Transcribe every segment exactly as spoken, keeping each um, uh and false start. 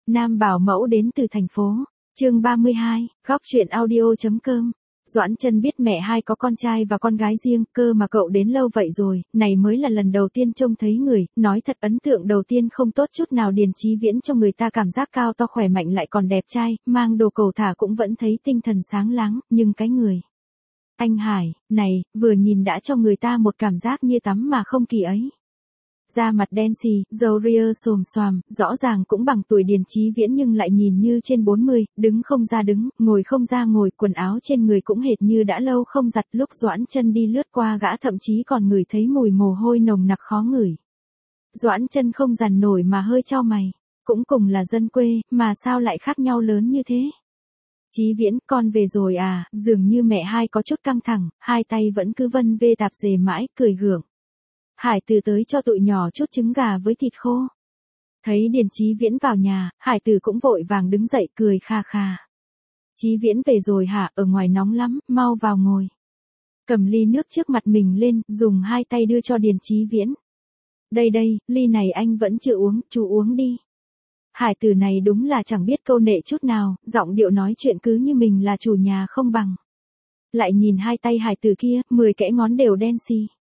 Nam bảo mẫu đến từ thành phố. Chương ba mươi hai, góc truyện audio.com. Doãn Chân biết mẹ hai có con trai và con gái riêng, cơ mà cậu đến lâu vậy rồi, này mới là lần đầu tiên trông thấy người, nói thật ấn tượng đầu tiên không tốt chút nào. Điền Chí Viễn cho người ta cảm giác cao to khỏe mạnh lại còn đẹp trai, mang đồ cầu thả cũng vẫn thấy tinh thần sáng láng, nhưng cái người anh Hải, này, vừa nhìn đã cho người ta một cảm giác như tắm mà không kỳ ấy. Da mặt đen xì, râu ria xồm xoàm, rõ ràng cũng bằng tuổi Điền Chí Viễn nhưng lại nhìn như trên bốn mươi, đứng không ra đứng, ngồi không ra ngồi, quần áo trên người cũng hệt như đã lâu không giặt. Lúc Doãn Chân đi lướt qua gã thậm chí còn ngửi thấy mùi mồ hôi nồng nặc khó ngửi. Doãn Chân không dằn nổi mà hơi chau mày, cũng cùng là dân quê, mà sao lại khác nhau lớn như thế? Chí Viễn, con về rồi à? Dường như mẹ hai có chút căng thẳng, hai tay vẫn cứ vân vê tạp dề mãi, cười gượng. Hải Tử tới cho tụi nhỏ chút trứng gà với thịt khô. Thấy Điền Chí Viễn vào nhà, Hải Tử cũng vội vàng đứng dậy cười kha kha. Chí Viễn về rồi hả? Ở ngoài nóng lắm, mau vào ngồi. Cầm ly nước trước mặt mình lên, dùng hai tay đưa cho Điền Chí Viễn. Đây đây, ly này anh vẫn chưa uống, chú uống đi. Hải Tử này đúng là chẳng biết câu nệ chút nào, giọng điệu nói chuyện cứ như mình là chủ nhà không bằng. Lại nhìn hai tay Hải Tử kia, mười kẽ ngón đều đen xì.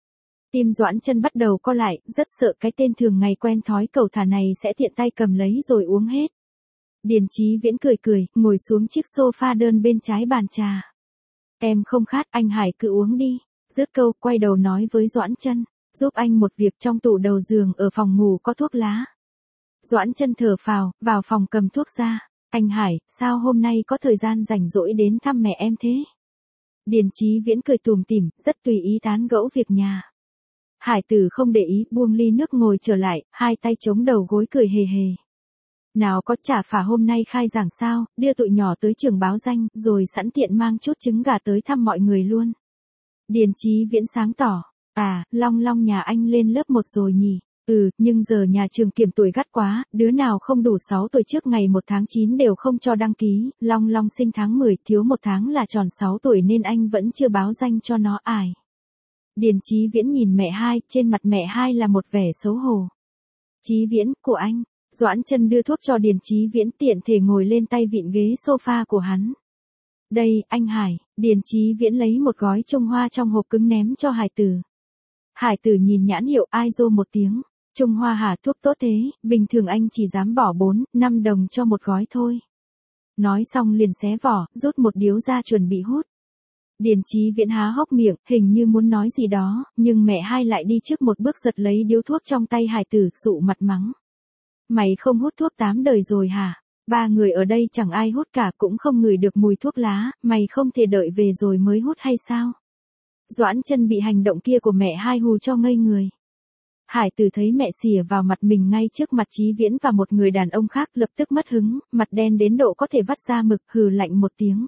Tim Doãn Chân bắt đầu co lại, rất sợ cái tên thường ngày quen thói cầu thả này sẽ tiện tay cầm lấy rồi uống hết. Điền Chí Viễn cười cười, ngồi xuống chiếc sofa đơn bên trái bàn trà. Em không khát, anh Hải cứ uống đi. Dứt câu, quay đầu nói với Doãn Chân, giúp anh một việc, trong tủ đầu giường ở phòng ngủ có thuốc lá. Doãn Chân thở phào, vào phòng cầm thuốc ra. Anh Hải, sao hôm nay có thời gian rảnh rỗi đến thăm mẹ em thế? Điền Chí Viễn cười tủm tỉm, rất tùy ý tán gẫu việc nhà. Hải Tử không để ý, buông ly nước ngồi trở lại, hai tay chống đầu gối cười hề hề. Nào có, chả phả hôm nay khai giảng sao, đưa tụi nhỏ tới trường báo danh, rồi sẵn tiện mang chút trứng gà tới thăm mọi người luôn. Điền Chí Viễn sáng tỏ, à, Long Long nhà anh lên lớp một rồi nhỉ? Ừ, nhưng giờ nhà trường kiểm tuổi gắt quá, đứa nào không đủ sáu tuổi trước ngày một tháng chín đều không cho đăng ký, Long Long sinh tháng mười, thiếu một tháng là tròn sáu tuổi nên anh vẫn chưa báo danh cho nó ải. Điền Chí Viễn nhìn mẹ hai, trên mặt mẹ hai là một vẻ xấu hổ. Chí Viễn, của anh. Doãn Chân đưa thuốc cho Điền Chí Viễn, tiện thể ngồi lên tay vịn ghế sofa của hắn. Đây, anh Hải. Điền Chí Viễn lấy một gói Trung Hoa trong hộp cứng ném cho Hải Tử. Hải Tử nhìn nhãn hiệu, ai rô một tiếng. Trung Hoa hả? Thuốc tốt thế, bình thường anh chỉ dám bỏ bốn, năm đồng cho một gói thôi. Nói xong liền xé vỏ, rút một điếu ra chuẩn bị hút. Điền Chí Viễn há hốc miệng, hình như muốn nói gì đó, nhưng mẹ hai lại đi trước một bước giật lấy điếu thuốc trong tay Hải Tử, sụ mặt mắng. Mày không hút thuốc tám đời rồi hả? Ba người ở đây chẳng ai hút cả, cũng không ngửi được mùi thuốc lá, mày không thể đợi về rồi mới hút hay sao? Doãn Chân bị hành động kia của mẹ hai hù cho ngây người. Hải Tử thấy mẹ xỉa vào mặt mình ngay trước mặt Chí Viễn và một người đàn ông khác, lập tức mất hứng, mặt đen đến độ có thể vắt ra mực, hừ lạnh một tiếng.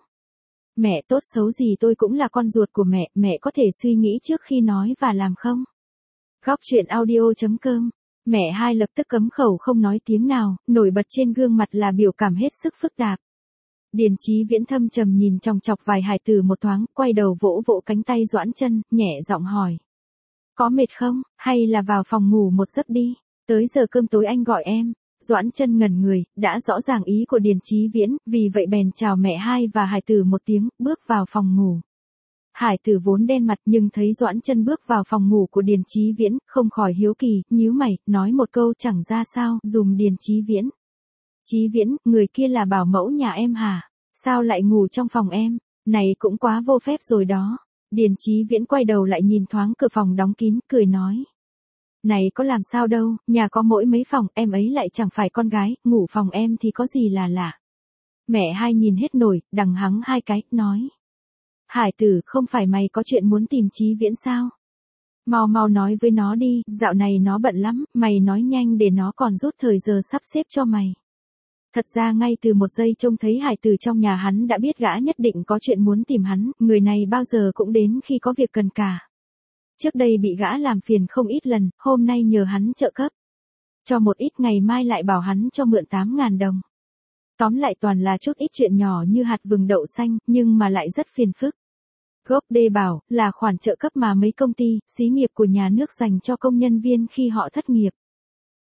Mẹ tốt xấu gì tôi cũng là con ruột của mẹ, mẹ có thể suy nghĩ trước khi nói và làm không? Góc truyện audio.com. Mẹ hai lập tức cấm khẩu không nói tiếng nào, nổi bật trên gương mặt là biểu cảm hết sức phức tạp. Điền Chí Viễn thâm trầm nhìn chòng chọc vài Hải Tử một thoáng, quay đầu vỗ vỗ cánh tay Doãn Chân, nhẹ giọng hỏi. Có mệt không, hay là vào phòng ngủ một giấc đi, tới giờ cơm tối anh gọi em. Doãn Chân ngẩn người, đã rõ ràng ý của Điền Chí Viễn, vì vậy bèn chào mẹ hai và Hải Tử một tiếng, bước vào phòng ngủ. Hải Tử vốn đen mặt nhưng thấy Doãn Chân bước vào phòng ngủ của Điền Chí Viễn, không khỏi hiếu kỳ, nhíu mày, nói một câu chẳng ra sao, dùng Điền Chí Viễn. Chí Viễn, người kia là bảo mẫu nhà em hả? Sao lại ngủ trong phòng em? Này cũng quá vô phép rồi đó. Điền Chí Viễn quay đầu lại nhìn thoáng cửa phòng đóng kín, cười nói. Này có làm sao đâu, nhà có mỗi mấy phòng, em ấy lại chẳng phải con gái, ngủ phòng em thì có gì là lạ. Mẹ hai nhìn hết nổi, đằng hắng hai cái, nói. Hải Tử, không phải mày có chuyện muốn tìm Chí Viễn sao? Mau mau nói với nó đi, dạo này nó bận lắm, mày nói nhanh để nó còn rút thời giờ sắp xếp cho mày. Thật ra ngay từ một giây trông thấy Hải Tử trong nhà hắn đã biết gã nhất định có chuyện muốn tìm hắn, người này bao giờ cũng đến khi có việc cần cả. Trước đây bị gã làm phiền không ít lần, hôm nay nhờ hắn trợ cấp. Cho một ít ngày mai lại bảo hắn cho mượn tám ngàn đồng. Tóm lại toàn là chút ít chuyện nhỏ như hạt vừng đậu xanh, nhưng mà lại rất phiền phức. Gốc đê bảo, là khoản trợ cấp mà mấy công ty, xí nghiệp của nhà nước dành cho công nhân viên khi họ thất nghiệp.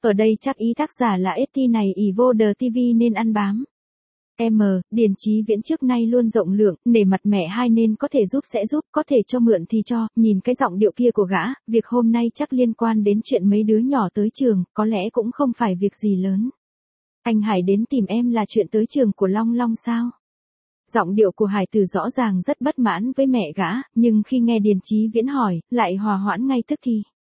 Ở đây chắc ý tác giả là ét tê này ỷ vô đờ ti vi nên ăn bám. M, Điền Chí Viễn trước nay luôn rộng lượng, nể mặt mẹ hai nên có thể giúp sẽ giúp, có thể cho mượn thì cho, nhìn cái giọng điệu kia của gã, việc hôm nay chắc liên quan đến chuyện mấy đứa nhỏ tới trường, có lẽ cũng không phải việc gì lớn. Anh Hải đến tìm em là chuyện tới trường của Long Long sao? Giọng điệu của Hải Tử rõ ràng rất bất mãn với mẹ gã, nhưng khi nghe Điền Chí Viễn hỏi, lại hòa hoãn ngay tức thì.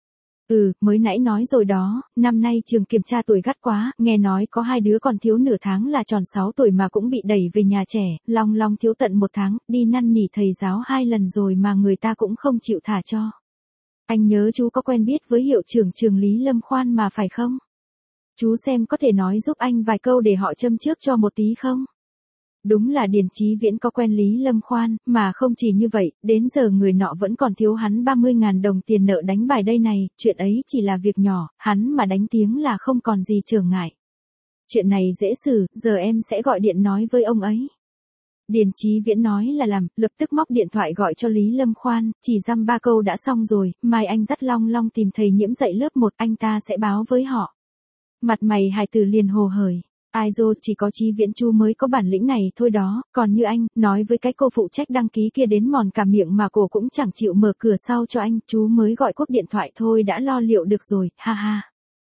Ừ, mới nãy nói rồi đó, năm nay trường kiểm tra tuổi gắt quá, nghe nói có hai đứa còn thiếu nửa tháng là tròn sáu tuổi mà cũng bị đẩy về nhà trẻ, Long Long thiếu tận một tháng, đi năn nỉ thầy giáo hai lần rồi mà người ta cũng không chịu thả cho. Anh nhớ chú có quen biết với hiệu trưởng trường Lý Lâm Khoan mà phải không? Chú xem có thể nói giúp anh vài câu để họ châm trước cho một tí không? Đúng là Điền Chí Viễn có quen Lý Lâm Khoan, mà không chỉ như vậy, đến giờ người nọ vẫn còn thiếu hắn ba mươi ngàn đồng tiền nợ đánh bài đây này, chuyện ấy chỉ là việc nhỏ, hắn mà đánh tiếng là không còn gì trở ngại. Chuyện này dễ xử, giờ em sẽ gọi điện nói với ông ấy. Điền Chí Viễn nói là làm, lập tức móc điện thoại gọi cho Lý Lâm Khoan, chỉ dăm ba câu đã xong rồi, mai anh dắt Long Long tìm thầy Nhiễm dạy lớp một, anh ta sẽ báo với họ. Mặt mày Hải Tử liền hồ hởi. Ai dô, chỉ có Chí Viễn chú mới có bản lĩnh này thôi đó, còn như anh, nói với cái cô phụ trách đăng ký kia đến mòn cả miệng mà cô cũng chẳng chịu mở cửa sau cho anh, chú mới gọi cúp điện thoại thôi đã lo liệu được rồi, ha ha.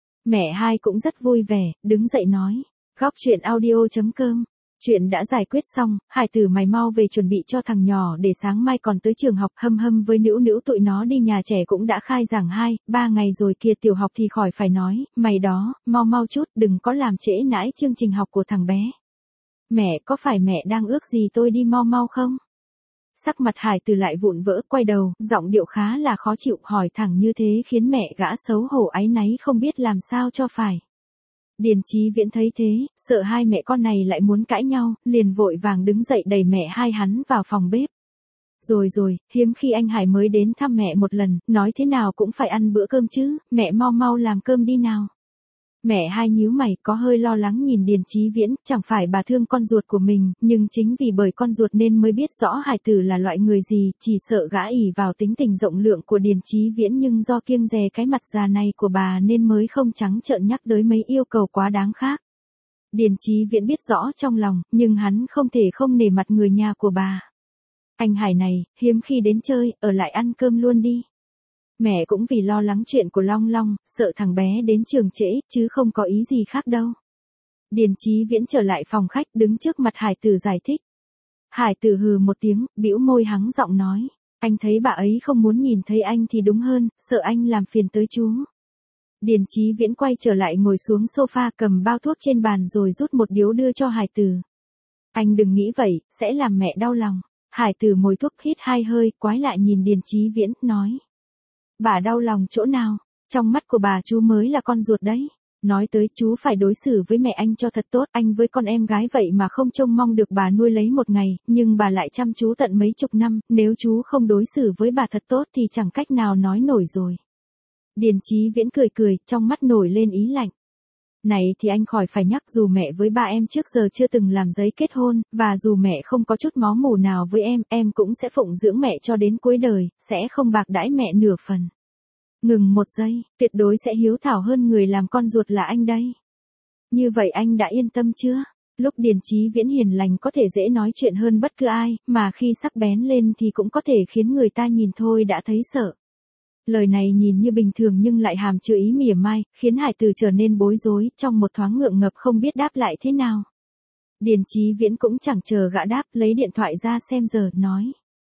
Mẹ hai cũng rất vui vẻ, đứng dậy nói, góc chuyện audio chấm com. Chuyện đã giải quyết xong, Hải Tử mày mau về chuẩn bị cho thằng nhỏ để sáng mai còn tới trường học, hâm hâm với Nữu Nữu tụi nó đi nhà trẻ cũng đã khai giảng hai, ba ngày rồi kìa, tiểu học thì khỏi phải nói, mày đó, mau mau chút, đừng có làm trễ nãi chương trình học của thằng bé. Mẹ, có phải mẹ đang ước gì tôi đi mau mau không? Sắc mặt Hải Tử lại vụn vỡ, quay đầu, giọng điệu khá là khó chịu, hỏi thẳng như thế khiến mẹ gã xấu hổ áy náy không biết làm sao cho phải. Điền Chí Viễn thấy thế, sợ hai mẹ con này lại muốn cãi nhau, liền vội vàng đứng dậy đẩy mẹ hai hắn vào phòng bếp. Rồi rồi, hiếm khi anh Hải mới đến thăm mẹ một lần, nói thế nào cũng phải ăn bữa cơm chứ, mẹ mau mau làm cơm đi nào. Mẹ hai nhíu mày, có hơi lo lắng nhìn Điền Chí Viễn, chẳng phải bà thương con ruột của mình, nhưng chính vì bởi con ruột nên mới biết rõ Hải Tử là loại người gì, chỉ sợ gã ỷ vào tính tình rộng lượng của Điền Chí Viễn nhưng do kiêng dè cái mặt già này của bà nên mới không trắng trợn nhắc tới mấy yêu cầu quá đáng khác. Điền Chí Viễn biết rõ trong lòng, nhưng hắn không thể không nể mặt người nhà của bà. Anh Hải này, hiếm khi đến chơi, ở lại ăn cơm luôn đi. Mẹ cũng vì lo lắng chuyện của Long Long, sợ thằng bé đến trường trễ, chứ không có ý gì khác đâu. Điền Chí Viễn trở lại phòng khách, đứng trước mặt Hải Tử giải thích. Hải Tử hừ một tiếng, bĩu môi hắng giọng nói, anh thấy bà ấy không muốn nhìn thấy anh thì đúng hơn, sợ anh làm phiền tới chú. Điền Chí Viễn quay trở lại ngồi xuống sofa, cầm bao thuốc trên bàn rồi rút một điếu đưa cho Hải Tử. Anh đừng nghĩ vậy, sẽ làm mẹ đau lòng. Hải Tử mồi thuốc hít hai hơi, quái lạ nhìn Điền Chí Viễn, nói. Bà đau lòng chỗ nào? Trong mắt của bà chú mới là con ruột đấy. Nói tới chú phải đối xử với mẹ anh cho thật tốt, anh với con em gái vậy mà không trông mong được bà nuôi lấy một ngày, nhưng bà lại chăm chú tận mấy chục năm, nếu chú không đối xử với bà thật tốt thì chẳng cách nào nói nổi rồi. Điền Chí Viễn cười cười, trong mắt nổi lên ý lạnh. Này thì anh khỏi phải nhắc, dù mẹ với ba em trước giờ chưa từng làm giấy kết hôn, và dù mẹ không có chút máu mủ nào với em, em cũng sẽ phụng dưỡng mẹ cho đến cuối đời, sẽ không bạc đãi mẹ nửa phần. Ngừng một giây, tuyệt đối sẽ hiếu thảo hơn người làm con ruột là anh đây. Như vậy anh đã yên tâm chưa? Lúc Điền Chí Viễn hiền lành có thể dễ nói chuyện hơn bất cứ ai, mà khi sắc bén lên thì cũng có thể khiến người ta nhìn thôi đã thấy sợ. Lời này nhìn như bình thường nhưng lại hàm chứa ý mỉa mai, khiến Hải Tử trở nên bối rối, trong một thoáng ngượng ngập không biết đáp lại thế nào. Điền Chí Viễn cũng chẳng chờ gã đáp, lấy điện thoại ra xem giờ, nói.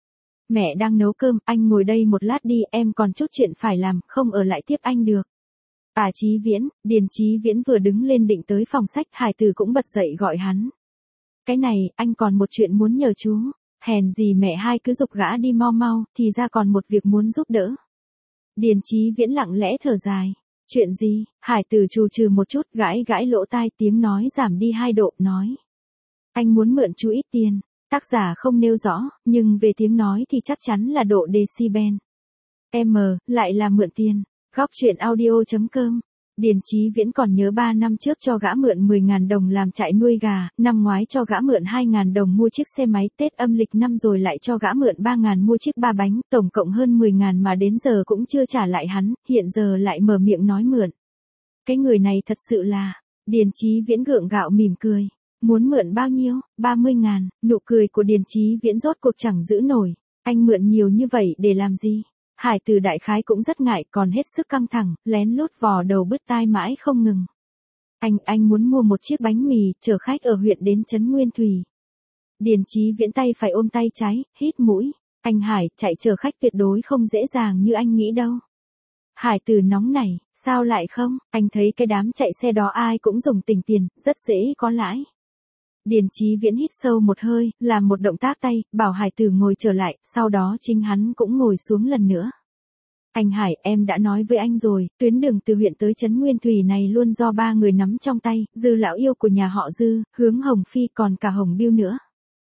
Mẹ đang nấu cơm, anh ngồi đây một lát đi, em còn chút chuyện phải làm, không ở lại tiếp anh được. À Chí Viễn, Điền Chí Viễn vừa đứng lên định tới phòng sách, Hải Tử cũng bật dậy gọi hắn. Cái này, anh còn một chuyện muốn nhờ chú, hèn gì mẹ hai cứ giục gã đi mau mau, thì ra còn một việc muốn giúp đỡ. Điền Chí Viễn lặng lẽ thở dài. Chuyện gì? Hải Tử trù trừ một chút, gãi gãi lỗ tai, tiếng nói giảm đi hai độ, nói. Anh muốn mượn chú ít tiền. Tác giả không nêu rõ, nhưng về tiếng nói thì chắc chắn là độ decibel. M, lại là mượn tiền. Góc chuyện audio chấm com. Điền Chí Viễn còn nhớ ba năm trước cho gã mượn mười ngàn đồng làm trại nuôi gà, năm ngoái cho gã mượn hai ngàn đồng mua chiếc xe máy, Tết âm lịch năm rồi lại cho gã mượn ba ngàn mua chiếc ba bánh, tổng cộng hơn mười ngàn mà đến giờ cũng chưa trả lại hắn, hiện giờ lại mở miệng nói mượn. Cái người này thật sự là, Điền Chí Viễn gượng gạo mỉm cười. Muốn mượn bao nhiêu? ba mươi ngàn, nụ cười của Điền Chí Viễn rốt cuộc chẳng giữ nổi. Anh mượn nhiều như vậy để làm gì? Hải Từ đại khái cũng rất ngại, còn hết sức căng thẳng, lén lút vò đầu bứt tai mãi không ngừng. Anh, anh muốn mua một chiếc bánh mì, chở khách ở huyện đến trấn Nguyên Thủy. Điền Chí Viễn tay phải ôm tay trái, hít mũi. Anh Hải, chạy chở khách tuyệt đối không dễ dàng như anh nghĩ đâu. Hải Từ nóng nảy, sao lại không, anh thấy cái đám chạy xe đó ai cũng dùng tình tiền, rất dễ có lãi. Điền Chí Viễn hít sâu một hơi, làm một động tác tay, bảo Hải Từ ngồi trở lại, sau đó chính hắn cũng ngồi xuống lần nữa. Anh Hải, em đã nói với anh rồi, tuyến đường từ huyện tới trấn Nguyên Thủy này luôn do ba người nắm trong tay, Dư lão yêu của nhà họ Dư, Hướng Hồng Phi còn cả Hồng Biêu nữa.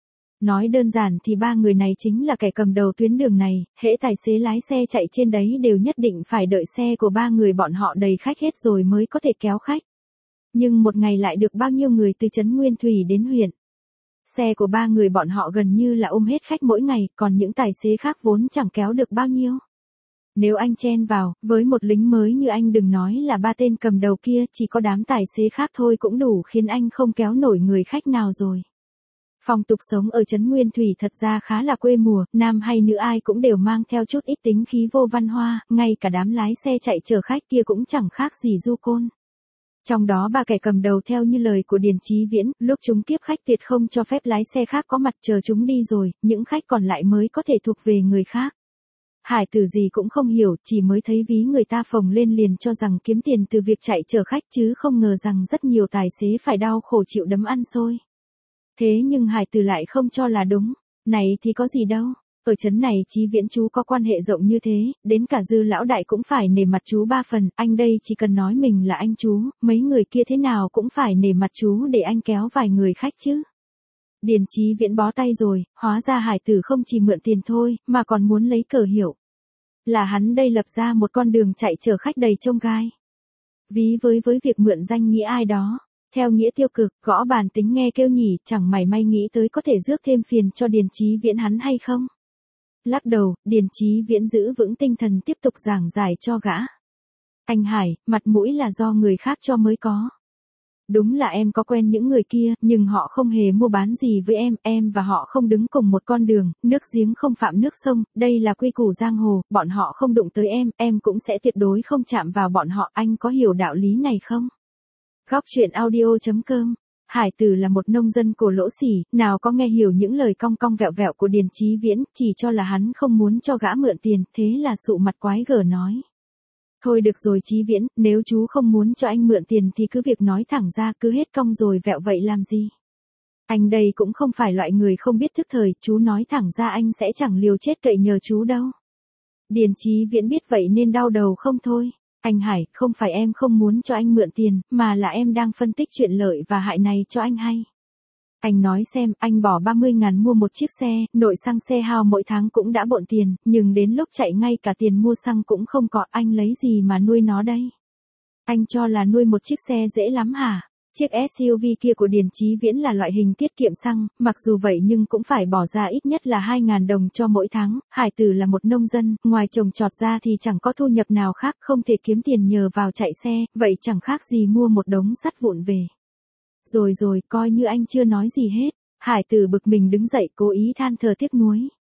Nói đơn giản thì ba người này chính là kẻ cầm đầu tuyến đường này, hễ tài xế lái xe chạy trên đấy đều nhất định phải đợi xe của ba người bọn họ đầy khách hết rồi mới có thể kéo khách. Nhưng một ngày lại được bao nhiêu người từ trấn Nguyên Thủy đến huyện. Xe của ba người bọn họ gần như là ôm hết khách mỗi ngày, còn những tài xế khác vốn chẳng kéo được bao nhiêu. Nếu anh chen vào, với một lính mới như anh đừng nói là ba tên cầm đầu kia, chỉ có đám tài xế khác thôi cũng đủ khiến anh không kéo nổi người khách nào rồi. Phong tục sống ở trấn Nguyên Thủy thật ra khá là quê mùa, nam hay nữ ai cũng đều mang theo chút ít tính khí vô văn hoa, ngay cả đám lái xe chạy chở khách kia cũng chẳng khác gì du côn. Trong đó ba kẻ cầm đầu theo như lời của Điền Chí Viễn, lúc chúng tiếp khách tuyệt không cho phép lái xe khác có mặt chờ chúng đi rồi, những khách còn lại mới có thể thuộc về người khác. Hải Từ gì cũng không hiểu, chỉ mới thấy ví người ta phồng lên liền cho rằng kiếm tiền từ việc chạy chở khách chứ không ngờ rằng rất nhiều tài xế phải đau khổ chịu đấm ăn xôi. Thế nhưng Hải Từ lại không cho là đúng, này thì có gì đâu, ở trấn này Chí Viễn chú có quan hệ rộng như thế, đến cả Dư lão đại cũng phải nể mặt chú ba phần, anh đây chỉ cần nói mình là anh chú, mấy người kia thế nào cũng phải nể mặt chú để anh kéo vài người khách chứ. Điền Chí Viễn bó tay rồi, hóa ra Hải Từ không chỉ mượn tiền thôi, mà còn muốn lấy cờ hiệu. Là hắn đây lập ra một con đường chạy chở khách đầy chông gai. Ví với với việc mượn danh nghĩa ai đó. Theo nghĩa tiêu cực, gõ bàn tính nghe kêu nhỉ, chẳng mảy may nghĩ tới có thể rước thêm phiền cho Điền Chí Viễn hắn hay không. Lắc đầu, Điền Chí Viễn giữ vững tinh thần tiếp tục giảng giải cho gã. Anh Hải, mặt mũi là do người khác cho mới có. Đúng là em có quen những người kia, nhưng họ không hề mua bán gì với em, em và họ không đứng cùng một con đường, nước giếng không phạm nước sông, đây là quy củ giang hồ, bọn họ không đụng tới em, em cũng sẽ tuyệt đối không chạm vào bọn họ, anh có hiểu đạo lý này không? Góc truyện audio chấm com. Hải Từ là một nông dân cổ lỗ xỉ, nào có nghe hiểu những lời cong cong vẹo vẹo của Điền Chí Viễn, chỉ cho là hắn không muốn cho gã mượn tiền, thế là sụ mặt quái gở nói. Thôi được rồi Chí Viễn, nếu chú không muốn cho anh mượn tiền thì cứ việc nói thẳng ra, cứ hết cong rồi vẹo vậy làm gì. Anh đây cũng không phải loại người không biết thức thời, chú nói thẳng ra anh sẽ chẳng liều chết cậy nhờ chú đâu. Điền Chí Viễn biết vậy nên đau đầu không thôi. Anh Hải, không phải em không muốn cho anh mượn tiền, mà là em đang phân tích chuyện lợi và hại này cho anh hay. Anh nói xem, anh bỏ ba mươi ngàn mua một chiếc xe, nội xăng xe hao mỗi tháng cũng đã bộn tiền, nhưng đến lúc chạy ngay cả tiền mua xăng cũng không có, anh lấy gì mà nuôi nó đây? Anh cho là nuôi một chiếc xe dễ lắm hả? Chiếc ét u vê kia của Điền Chí Viễn là loại hình tiết kiệm xăng, mặc dù vậy nhưng cũng phải bỏ ra ít nhất là hai ngàn đồng cho mỗi tháng. Hải Từ là một nông dân, ngoài trồng trọt ra thì chẳng có thu nhập nào khác, không thể kiếm tiền nhờ vào chạy xe, vậy chẳng khác gì mua một đống sắt vụn về. Rồi rồi, coi như anh chưa nói gì hết. Hải Từ bực mình đứng dậy cố ý than thở tiếc nuối.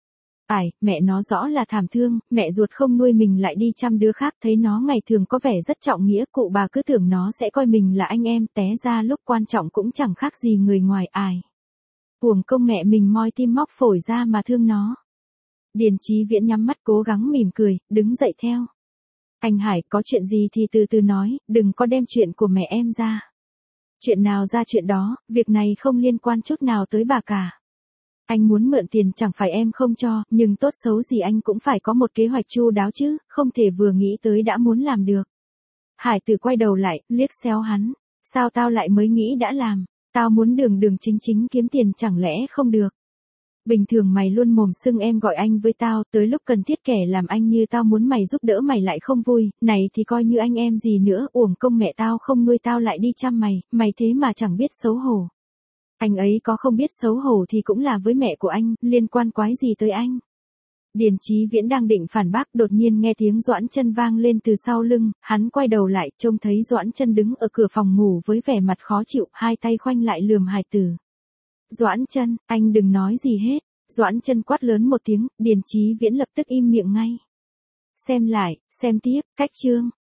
Ải, mẹ nó rõ là thảm thương, mẹ ruột không nuôi mình lại đi chăm đứa khác, thấy nó ngày thường có vẻ rất trọng nghĩa, cụ bà cứ tưởng nó sẽ coi mình là anh em, té ra lúc quan trọng cũng chẳng khác gì người ngoài. Ải. Uổng công mẹ mình moi tim móc phổi ra mà thương nó. Điền Chí Viễn nhắm mắt cố gắng mỉm cười, đứng dậy theo. Anh Hải, có chuyện gì thì từ từ nói, đừng có đem chuyện của mẹ em ra. Chuyện nào ra chuyện đó, việc này không liên quan chút nào tới bà cả. Anh muốn mượn tiền chẳng phải em không cho, nhưng tốt xấu gì anh cũng phải có một kế hoạch chu đáo chứ, không thể vừa nghĩ tới đã muốn làm được. Hải Từ quay đầu lại, liếc xéo hắn. Sao tao lại mới nghĩ đã làm, tao muốn đường đường chính chính kiếm tiền chẳng lẽ không được. Bình thường mày luôn mồm xưng em gọi anh với tao, tới lúc cần thiết kẻ làm anh như tao muốn mày giúp đỡ mày lại không vui, này thì coi như anh em gì nữa, uổng công mẹ tao không nuôi tao lại đi chăm mày, mày thế mà chẳng biết xấu hổ. Anh ấy có không biết xấu hổ thì cũng là với mẹ của anh, liên quan quái gì tới anh. Điền Chí Viễn đang định phản bác, đột nhiên nghe tiếng Doãn Chân vang lên từ sau lưng, hắn quay đầu lại, trông thấy Doãn Chân đứng ở cửa phòng ngủ với vẻ mặt khó chịu, hai tay khoanh lại lườm hài tử. Doãn Chân, anh đừng nói gì hết. Doãn Chân quát lớn một tiếng, Điền Chí Viễn lập tức im miệng ngay. Xem lại, xem tiếp, cách chương.